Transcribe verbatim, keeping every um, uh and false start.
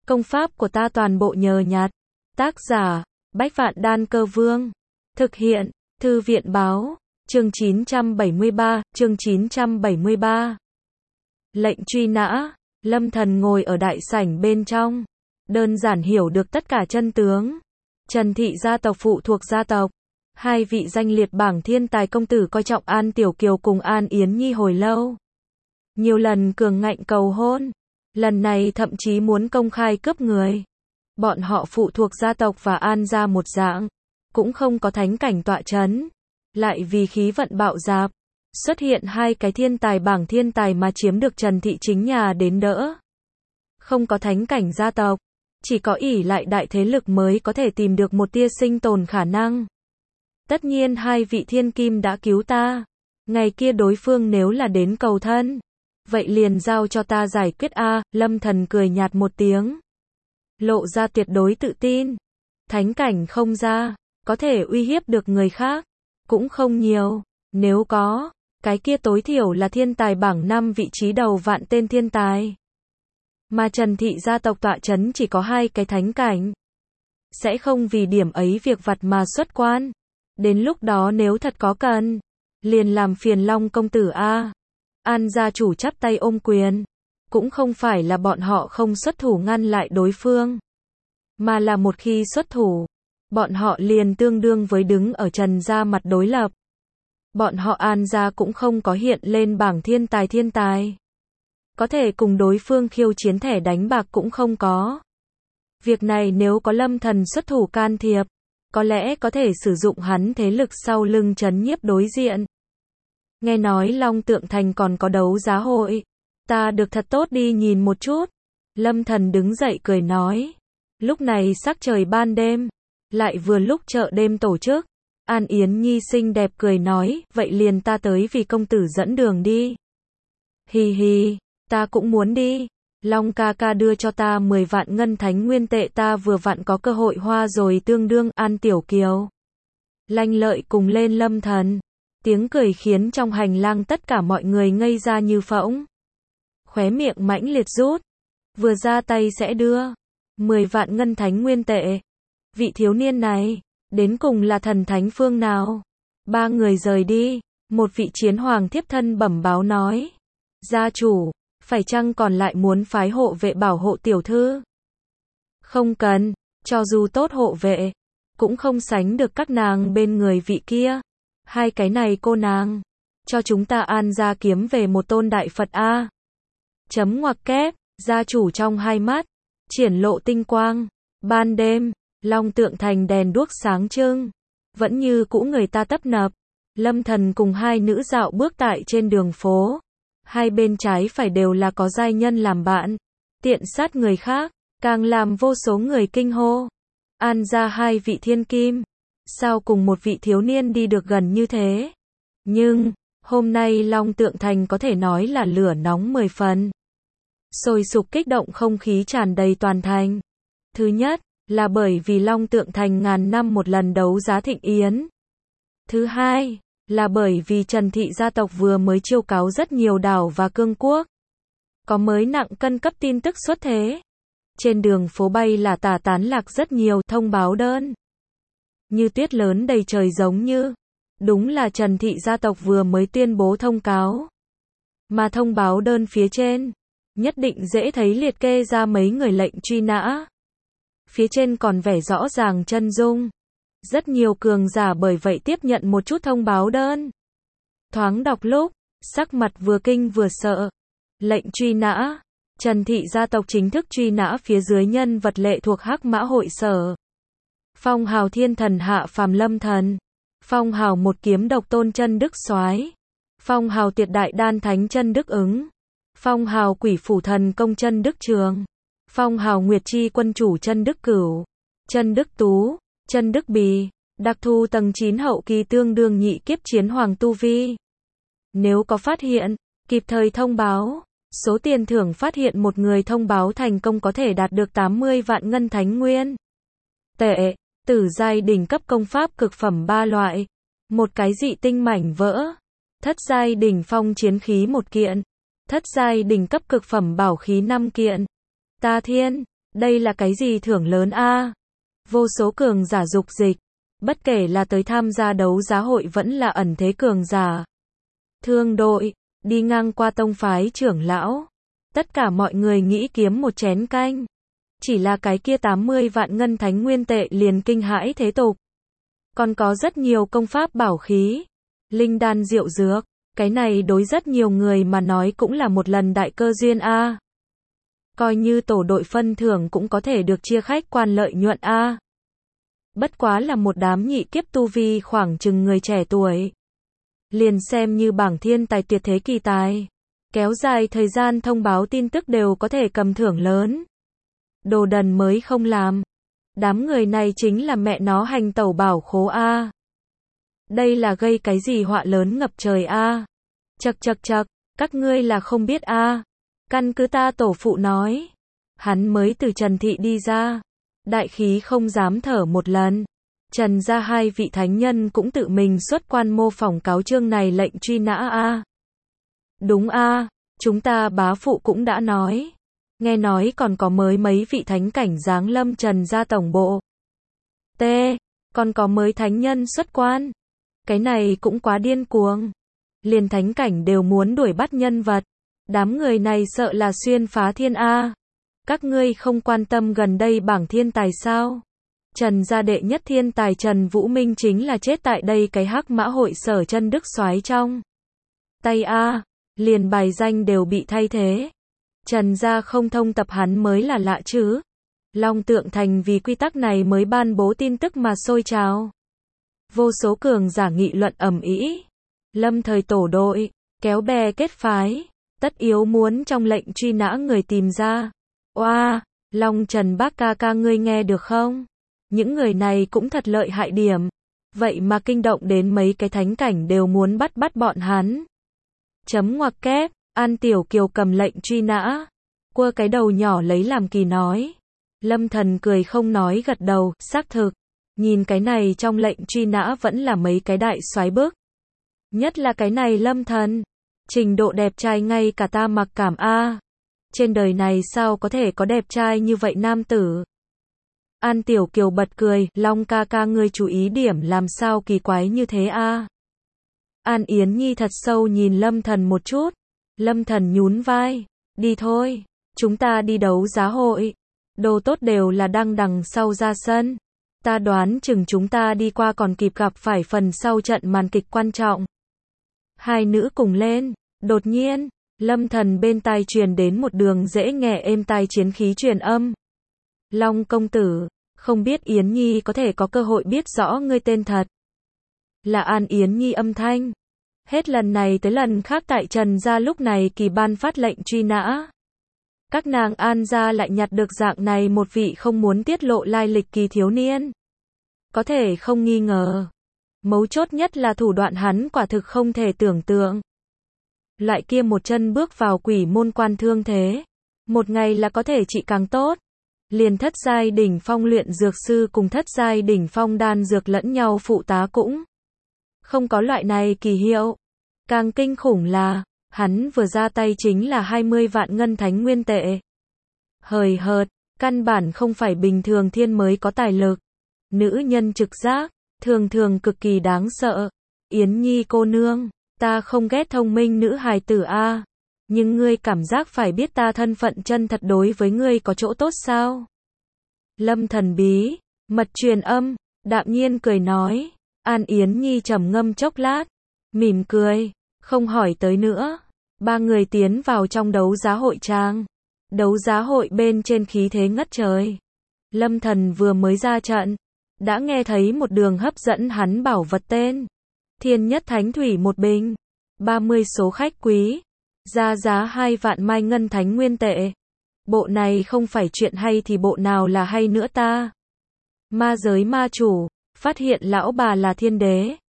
Công pháp của ta toàn bộ nhờ nhặt. Tác giả, Bách Vạn Đan Cơ Vương. Thực hiện, Thư viện Báo. Chương chín trăm bảy mươi ba, chương chín trăm bảy mươi ba. Lệnh truy nã. Lâm Thần ngồi ở đại sảnh bên trong. Đơn giản hiểu được tất cả chân tướng. Trần thị gia tộc phụ thuộc gia tộc. Hai vị danh liệt bảng thiên tài công tử coi trọng An Tiểu Kiều cùng An Yến Nhi hồi lâu. Nhiều lần cường ngạnh cầu hôn. Lần này thậm chí muốn công khai cướp người. Bọn họ phụ thuộc gia tộc và An gia một dạng. Cũng không có thánh cảnh tọa chấn. Lại vì khí vận bạo dạp. Xuất hiện hai cái thiên tài bảng thiên tài mà chiếm được Trần thị chính nhà đến đỡ. Không có thánh cảnh gia tộc. Chỉ có ỷ lại đại thế lực mới có thể tìm được một tia sinh tồn khả năng. Tất nhiên hai vị thiên kim đã cứu ta. Ngày kia đối phương nếu là đến cầu thân. Vậy liền giao cho ta giải quyết a. Lâm Thần cười nhạt một tiếng. Lộ ra tuyệt đối tự tin. Thánh cảnh không ra. Có thể uy hiếp được người khác. Cũng không nhiều. Nếu có. Cái kia tối thiểu là thiên tài bảng năm vị trí đầu vạn tên thiên tài. Mà Trần thị gia tộc tọa chấn chỉ có hai cái thánh cảnh. Sẽ không vì điểm ấy việc vặt mà xuất quan. Đến lúc đó nếu thật có cần. Liền làm phiền Long công tử a. An gia chủ chắp tay ôm quyền. Cũng không phải là bọn họ không xuất thủ ngăn lại đối phương. Mà là một khi xuất thủ. Bọn họ liền tương đương với đứng ở Trần gia mặt đối lập. Bọn họ An gia cũng không có hiện lên bảng thiên tài thiên tài. Có thể cùng đối phương khiêu chiến thẻ đánh bạc cũng không có. Việc này nếu có Lâm Thần xuất thủ can thiệp. Có lẽ có thể sử dụng hắn thế lực sau lưng trấn nhiếp đối diện. Nghe nói Long Tượng Thành còn có đấu giá hội. Ta được thật tốt đi nhìn một chút. Lâm Thần đứng dậy cười nói. Lúc này sắc trời ban đêm. Lại vừa lúc chợ đêm tổ chức. An Yến Nhi xinh đẹp cười nói. Vậy liền ta tới vì công tử dẫn đường đi. Hi hi, ta cũng muốn đi. Long ca ca đưa cho ta mười vạn ngân thánh nguyên tệ, ta vừa vặn có cơ hội hoa rồi tương đương. An Tiểu Kiều lanh lợi cùng lên Lâm Thần. Tiếng cười khiến trong hành lang tất cả mọi người ngây ra như phỗng. Khóe miệng mãnh liệt rút. Vừa ra tay sẽ đưa mười vạn ngân thánh nguyên tệ. Vị thiếu niên này, đến cùng là thần thánh phương nào? Ba người rời đi. Một vị chiến hoàng thiếp thân bẩm báo nói. Gia chủ, phải chăng còn lại muốn phái hộ vệ bảo hộ tiểu thư? Không cần, cho dù tốt hộ vệ, cũng không sánh được các nàng bên người vị kia. Hai cái này cô nàng, cho chúng ta An gia kiếm về một tôn đại Phật a. Chấm ngoặc kép, gia chủ trong hai mắt, triển lộ tinh quang. Ban đêm, Long Tượng Thành đèn đuốc sáng trưng, vẫn như cũ người ta tấp nập. Lâm Thần cùng hai nữ dạo bước tại trên đường phố. Hai bên trái phải đều là có giai nhân làm bạn. Tiện sát người khác, càng làm vô số người kinh hô. An gia hai vị thiên kim. Sao cùng một vị thiếu niên đi được gần như thế? Nhưng, hôm nay Long Tượng Thành có thể nói là lửa nóng mười phần. Sôi sục kích động không khí tràn đầy toàn thành. Thứ nhất, là bởi vì Long Tượng Thành ngàn năm một lần đấu giá thịnh yến. Thứ hai, là bởi vì Trần thị gia tộc vừa mới chiêu cáo rất nhiều đảo và cương quốc. Có mới nặng cân cấp tin tức xuất thế. Trên đường phố bay là tả tán lạc rất nhiều thông báo đơn. Như tuyết lớn đầy trời giống như. Đúng là Trần thị gia tộc vừa mới tuyên bố thông cáo. Mà thông báo đơn phía trên, nhất định dễ thấy liệt kê ra mấy người lệnh truy nã. Phía trên còn vẻ rõ ràng chân dung. Rất nhiều cường giả bởi vậy tiếp nhận một chút thông báo đơn. Thoáng đọc lúc, sắc mặt vừa kinh vừa sợ. Lệnh truy nã. Trần thị gia tộc chính thức truy nã phía dưới nhân vật lệ thuộc Hắc Mã hội sở. Phong hào thiên thần hạ phàm Lâm Thần. Phong hào một kiếm độc tôn chân đức soái. Phong hào tiệt đại đan thánh chân đức ứng. Phong hào quỷ phủ thần công chân đức trường. Phong hào nguyệt chi quân chủ chân đức cửu. Chân đức tú. Chân đức bì. Đặc thù tầng chín hậu kỳ tương đương nhị kiếp chiến hoàng tu vi. Nếu có phát hiện, kịp thời thông báo. Số tiền thưởng phát hiện một người thông báo thành công có thể đạt được tám mươi vạn ngân thánh nguyên tệ. Tử giai đỉnh cấp công pháp cực phẩm ba loại. Một cái dị tinh mảnh vỡ. Thất giai đỉnh phong chiến khí một kiện. Thất giai đỉnh cấp cực phẩm bảo khí năm kiện. Ta thiên, Đây là cái gì thưởng lớn a? Vô số cường giả dục dịch, bất kể là tới tham gia đấu giá hội vẫn là ẩn thế cường giả. Thương đội, đi ngang qua tông phái trưởng lão. Tất cả mọi người nghĩ kiếm một chén canh. Chỉ là cái kia tám mươi vạn ngân thánh nguyên tệ liền kinh hãi thế tục. Còn có rất nhiều công pháp bảo khí, linh đan diệu dược, cái này đối rất nhiều người mà nói cũng là một lần đại cơ duyên a. Coi như tổ đội phân thưởng cũng có thể được chia khách quan lợi nhuận a. Bất quá là một đám nhị kiếp tu vi khoảng chừng người trẻ tuổi. Liền xem như bảng thiên tài tuyệt thế kỳ tài. Kéo dài thời gian thông báo tin tức đều có thể cầm thưởng lớn. Đồ đần mới không làm. Đám người này chính là mẹ nó hành tẩu bảo khố a. Đây là gây cái gì họa lớn ngập trời a. Chậc chậc chậc, các ngươi là không biết a. Căn cứ ta tổ phụ nói, hắn mới từ Trần thị đi ra, đại khí không dám thở một lần. Trần gia hai vị thánh nhân cũng tự mình xuất quan mô phỏng cáo chương này lệnh truy nã a. Đúng a, chúng ta bá phụ cũng đã nói. Nghe nói còn có mới mấy vị thánh cảnh giáng lâm Trần gia tổng bộ. T, còn có mới thánh nhân xuất quan. Cái này cũng quá điên cuồng. Liền thánh cảnh đều muốn đuổi bắt nhân vật. Đám người này sợ là xuyên phá thiên a. Các ngươi không quan tâm gần đây bảng thiên tài sao? Trần gia đệ nhất thiên tài Trần Vũ Minh chính là chết tại đây cái hắc mã hội sở chân đức soái trong tay a. Liền bài danh đều bị thay thế. Trần gia không thông tập hắn mới là lạ chứ. Long Tượng Thành vì quy tắc này mới ban bố tin tức mà sôi trào. Vô số cường giả nghị luận ầm ĩ. Lâm thời tổ đội, kéo bè kết phái, tất yếu muốn trong lệnh truy nã người tìm ra. Oa, Long Trần bác ca ca ngươi nghe được không? Những người này cũng thật lợi hại điểm. Vậy mà kinh động đến mấy cái thánh cảnh đều muốn bắt bắt bọn hắn. Chấm ngoặc kép, An Tiểu Kiều cầm lệnh truy nã. Quơ cái đầu nhỏ lấy làm kỳ nói. Lâm Thần cười không nói gật đầu, xác thực. Nhìn cái này trong lệnh truy nã vẫn là mấy cái đại soái bức. Nhất là cái này Lâm Thần. Trình độ đẹp trai ngay cả ta mặc cảm a. Trên đời này sao có thể có đẹp trai như vậy nam tử. An Tiểu Kiều bật cười, Long ca ca ngươi chú ý điểm làm sao kỳ quái như thế a. An Yến Nhi thật sâu nhìn Lâm Thần một chút. Lâm Thần nhún vai, đi thôi, chúng ta đi đấu giá hội. Đồ tốt đều là đang đằng sau ra sân. Ta đoán chừng chúng ta đi qua còn kịp gặp phải phần sau trận màn kịch quan trọng. Hai nữ cùng lên, đột nhiên, Lâm Thần bên tai truyền đến một đường dễ nghe êm tai chiến khí truyền âm. Long công tử, không biết Yến Nhi có thể có cơ hội biết rõ ngươi tên thật. Là An Yến Nhi âm thanh. Hết lần này tới lần khác tại Trần gia lúc này kỳ ban phát lệnh truy nã. Các nàng An gia lại nhặt được dạng này một vị không muốn tiết lộ lai lịch kỳ thiếu niên. Có thể không nghi ngờ. Mấu chốt nhất là thủ đoạn hắn quả thực không thể tưởng tượng. Loại kia một chân bước vào quỷ môn quan thương thế. Một ngày là có thể trị càng tốt. Liền thất giai đỉnh phong luyện dược sư cùng thất giai đỉnh phong đan dược lẫn nhau phụ tá cũng không có loại này kỳ hiệu. Càng kinh khủng là, hắn vừa ra tay chính là hai mươi vạn ngân thánh nguyên tệ. Hời hợt, căn bản không phải bình thường thiên mới có tài lực. Nữ nhân trực giác, thường thường cực kỳ đáng sợ. Yến Nhi cô nương, ta không ghét thông minh nữ hài tử a, nhưng ngươi cảm giác phải biết ta thân phận chân thật đối với ngươi có chỗ tốt sao? Lâm Thần bí, mật truyền âm, đạm nhiên cười nói. An Yến Nhi trầm ngâm chốc lát, mỉm cười, không hỏi tới nữa. Ba người tiến vào trong đấu giá hội trang. Đấu giá hội bên trên khí thế ngất trời. Lâm Thần vừa mới ra trận, đã nghe thấy một đường hấp dẫn hắn bảo vật tên. Thiên nhất thánh thủy một bình, ba mươi số khách quý, ra giá hai vạn mai ngân thánh nguyên tệ. Bộ này không phải chuyện hay thì bộ nào là hay nữa ta? Ma giới ma chủ, phát hiện lão bà là thiên đế.